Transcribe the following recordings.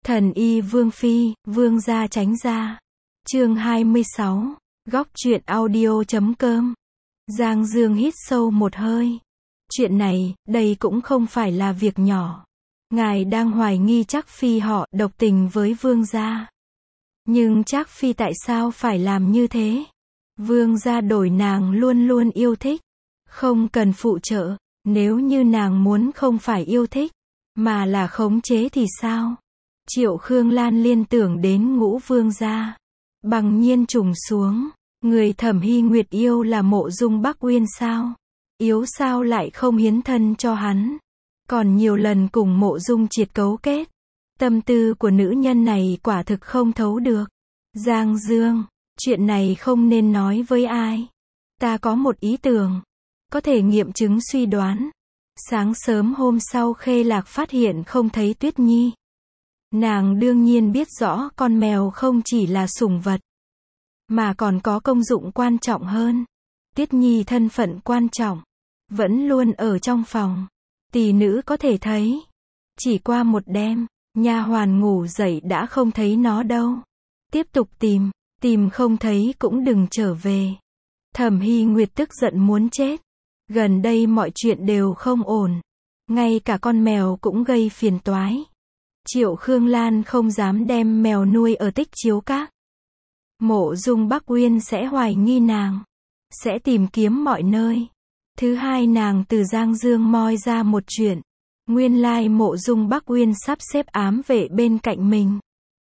Thần y Vương Phi, Vương gia tránh ra. Chương 26. Góc truyện audio.com. Giang Dương hít sâu một hơi. Chuyện này, đây cũng không phải là việc nhỏ. Ngài đang hoài nghi Trác Phi họ độc tình với Vương gia. Nhưng Trác Phi tại sao phải làm như thế? Vương gia đổi nàng luôn luôn yêu thích. Không cần phụ trợ. Nếu như nàng muốn không phải yêu thích, mà là khống chế thì sao? Triệu Khương Lan liên tưởng đến Ngũ Vương gia. Bằng nhiên trùng xuống. Người Thẩm Hy Nguyệt yêu là Mộ Dung Bắc Uyên sao? Yếu sao lại không hiến thân cho hắn? Còn nhiều lần cùng Mộ Dung Triệt cấu kết. Tâm tư của nữ nhân này quả thực không thấu được. Giang Dương, chuyện này không nên nói với ai. Ta có một ý tưởng. Có thể nghiệm chứng suy đoán. Sáng sớm hôm sau Khê Lạc phát hiện không thấy Tuyết Nhi. Nàng đương nhiên biết rõ con mèo không chỉ là sủng vật, mà còn có công dụng quan trọng hơn. Tuyết Nhi thân phận quan trọng, vẫn luôn ở trong phòng. Tỷ nữ có thể thấy. Chỉ qua một đêm, nha hoàn ngủ dậy đã không thấy nó đâu. Tiếp tục tìm không thấy cũng đừng trở về. Thẩm Hy Nguyệt tức giận muốn chết. Gần đây mọi chuyện đều không ổn. Ngay cả con mèo cũng gây phiền toái. Triệu Khương Lan không dám đem mèo nuôi ở Tích Chiếu Các. Mộ Dung Bắc Uyên sẽ hoài nghi nàng. Sẽ tìm kiếm mọi nơi. Thứ hai, nàng từ Giang Dương moi ra một chuyện. Nguyên lai Mộ Dung Bắc Uyên sắp xếp ám vệ bên cạnh mình.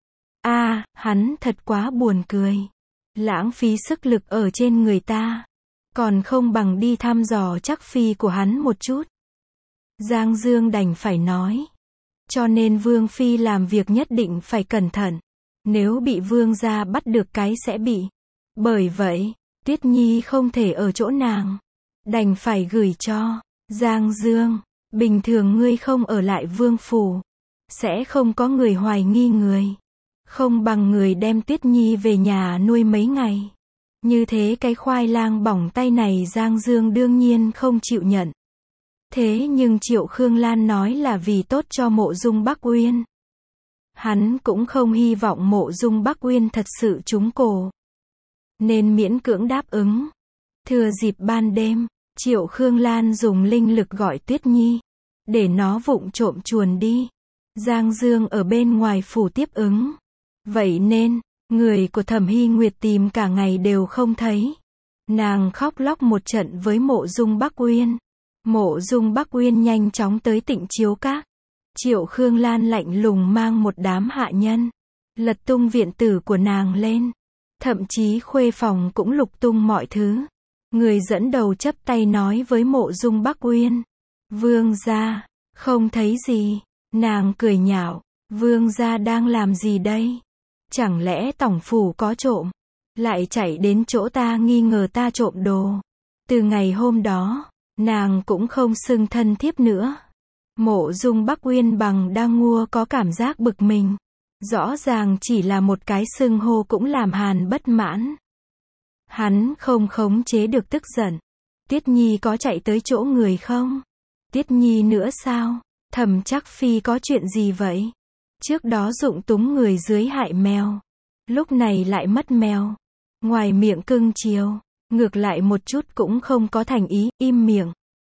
Hắn thật quá buồn cười. Lãng phí sức lực ở trên người ta. Còn không bằng đi thăm dò Trác Phi của hắn một chút. Giang Dương đành phải nói. Cho nên Vương Phi làm việc nhất định phải cẩn thận. Nếu bị Vương gia bắt được cái sẽ bị. Bởi vậy, Tuyết Nhi không thể ở chỗ nàng. Đành phải gửi cho. Giang Dương, bình thường ngươi không ở lại Vương phủ. Sẽ không có người hoài nghi người. Không bằng người đem Tuyết Nhi về nhà nuôi mấy ngày. Như thế cái khoai lang bỏng tay này Giang Dương đương nhiên không chịu nhận. Thế nhưng Triệu Khương Lan nói là vì tốt cho Mộ Dung Bắc Uyên. Hắn cũng không hy vọng Mộ Dung Bắc Uyên thật sự trúng cổ. Nên miễn cưỡng đáp ứng. Thừa dịp ban đêm, Triệu Khương Lan dùng linh lực gọi Tuyết Nhi. Để nó vụng trộm chuồn đi. Giang Dương ở bên ngoài phủ tiếp ứng. Vậy nên, người của Thẩm Hy Nguyệt tìm cả ngày đều không thấy. Nàng khóc lóc một trận với Mộ Dung Bắc Uyên. Mộ Dung Bắc Uyên nhanh chóng tới Tịnh Chiếu Các. Triệu Khương Lan lạnh lùng mang một đám hạ nhân. Lật tung viện tử của nàng lên. Thậm chí khuê phòng cũng lục tung mọi thứ. Người dẫn đầu chắp tay nói với Mộ Dung Bắc Uyên. Vương gia, không thấy gì. Nàng cười nhạo. Vương gia đang làm gì đây? Chẳng lẽ tổng phủ có trộm? Lại chạy đến chỗ ta nghi ngờ ta trộm đồ. Từ ngày hôm đó, nàng cũng không xưng thân thiếp nữa. Mộ Dung Bắc Uyên bằng đang ngua có cảm giác bực mình. Rõ ràng chỉ là một cái xưng hô cũng làm Hàn bất mãn. Hắn không khống chế được tức giận. Tuyết Nhi có chạy tới chỗ người không? Tuyết Nhi nữa sao? Thẩm Trác Phi có chuyện gì vậy? Trước đó dụng túng người dưới hại mèo. Lúc này lại mất mèo. Ngoài miệng cưng chiều, ngược lại một chút cũng không có thành ý, im miệng.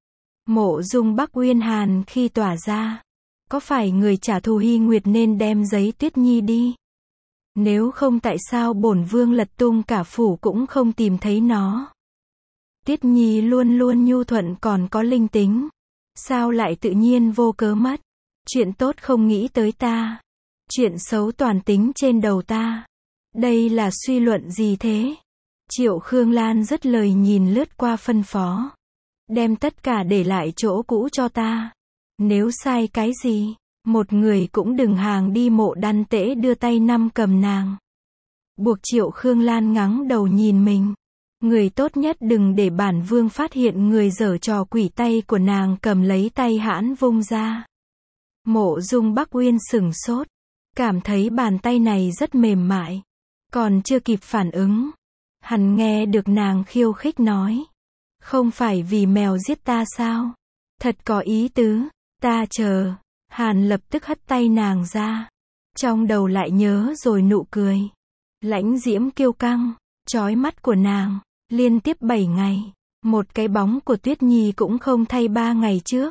Mộ Dung Bắc Uyên hàn khi tỏa ra. Có phải người trả thù Hy Nguyệt nên đem giấy Tuyết Nhi đi? Nếu không tại sao bổn vương lật tung cả phủ cũng không tìm thấy nó? Tuyết Nhi luôn luôn nhu thuận còn có linh tính. Sao lại tự nhiên vô cớ mất? Chuyện tốt không nghĩ tới ta. Chuyện xấu toàn tính trên đầu ta. Đây là suy luận gì thế? Triệu Khương Lan dứt lời nhìn lướt qua phân phó. Đem tất cả để lại chỗ cũ cho ta. Nếu sai cái gì, một người cũng đừng hàng đi. Mộ Đan Tễ đưa tay nắm cầm nàng. Buộc Triệu Khương Lan ngắng đầu nhìn mình. Người tốt nhất đừng để bản vương phát hiện người giở trò quỷ. Tay của nàng cầm lấy tay hãn vung ra. Mộ Dung Bắc Uyên sửng sốt. Cảm thấy bàn tay này rất mềm mại. Còn chưa kịp phản ứng. Hắn nghe được nàng khiêu khích nói. Không phải vì mèo giết ta sao? Thật có ý tứ. Ta chờ. Hàn lập tức hất tay nàng ra. Trong đầu lại nhớ rồi nụ cười. Lãnh diễm kiêu căng, chói mắt của nàng. Liên tiếp 7 ngày. Một cái bóng của Tuyết Nhi cũng không thay 3 ngày trước.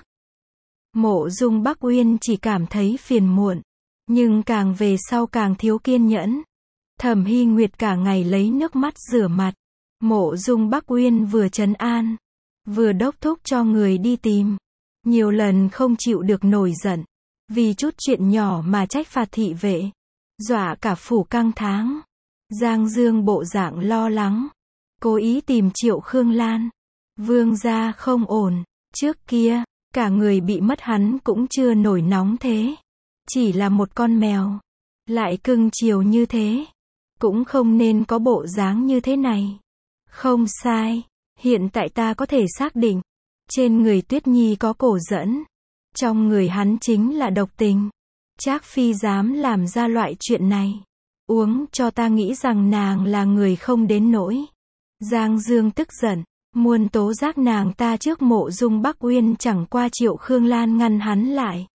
Mộ Dung Bắc Uyên chỉ cảm thấy phiền muộn. Nhưng càng về sau càng thiếu kiên nhẫn. Thẩm Hy Nguyệt cả ngày lấy nước mắt rửa mặt. Mộ Dung Bắc Uyên vừa trấn an, vừa đốc thúc cho người đi tìm. Nhiều lần không chịu được nổi giận. Vì chút chuyện nhỏ mà trách phạt thị vệ. Dọa cả phủ căng tháng. Giang Dương bộ dạng lo lắng. Cố ý tìm Triệu Khương Lan. Vương gia không ổn. Trước kia, cả người bị mất hắn cũng chưa nổi nóng thế. Chỉ là một con mèo. Lại cưng chiều như thế. Cũng không nên có bộ dáng như thế này. Không sai. Hiện tại ta có thể xác định. Trên người Tuyết Nhi có cổ dẫn. Trong người hắn chính là độc tình. Trác Phi dám làm ra loại chuyện này. Uống cho ta nghĩ rằng nàng là người không đến nỗi. Giang Dương tức giận. Muốn tố giác nàng ta trước Mộ Dung Bắc Uyên, chẳng qua Triệu Khương Lan ngăn hắn lại.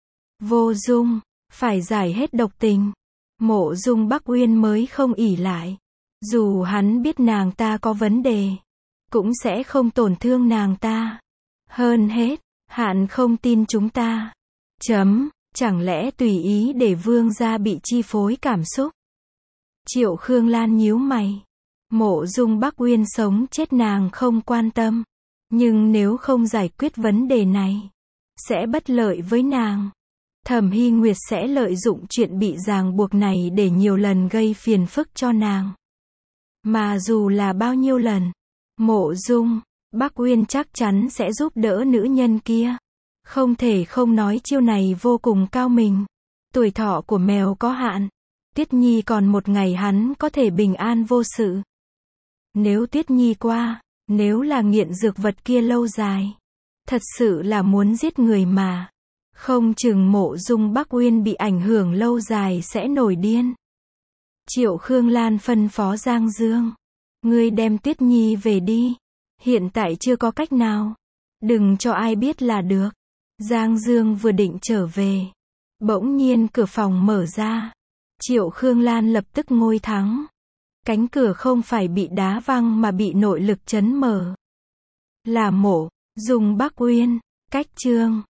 Vô dung. Phải giải hết độc tình. Mộ Dung Bắc Uyên mới không ỷ lại. Dù hắn biết nàng ta có vấn đề, cũng sẽ không tổn thương nàng ta. Hơn hết, Hạn không tin chúng ta. Chẳng lẽ tùy ý để vương gia bị chi phối cảm xúc? Triệu Khương Lan nhíu mày. Mộ Dung Bắc Uyên sống chết nàng không quan tâm. Nhưng nếu không giải quyết vấn đề này, sẽ bất lợi với nàng. Thẩm Hy Nguyệt sẽ lợi dụng chuyện bị ràng buộc này để nhiều lần gây phiền phức cho nàng. Mà dù là bao nhiêu lần, Mộ Dung Bắc Uyên chắc chắn sẽ giúp đỡ nữ nhân kia. Không thể không nói chiêu này vô cùng cao minh. Tuổi thọ của mèo có hạn. Tuyết Nhi còn một ngày hắn có thể bình an vô sự. Nếu Tuyết Nhi qua, nếu là nghiện dược vật kia lâu dài, thật sự là muốn giết người mà. Không chừng Mộ Dung Bắc Uyên bị ảnh hưởng lâu dài sẽ nổi điên. Triệu Khương Lan phân phó Giang Dương. Ngươi đem Tuyết Nhi về đi. Hiện tại chưa có cách nào. Đừng cho ai biết là được. Giang Dương vừa định trở về. Bỗng nhiên cửa phòng mở ra. Triệu Khương Lan lập tức ngồi thắng. Cánh cửa không phải bị đá văng mà bị nội lực chấn mở. Là Mộ Dung Bắc Uyên. Cách chương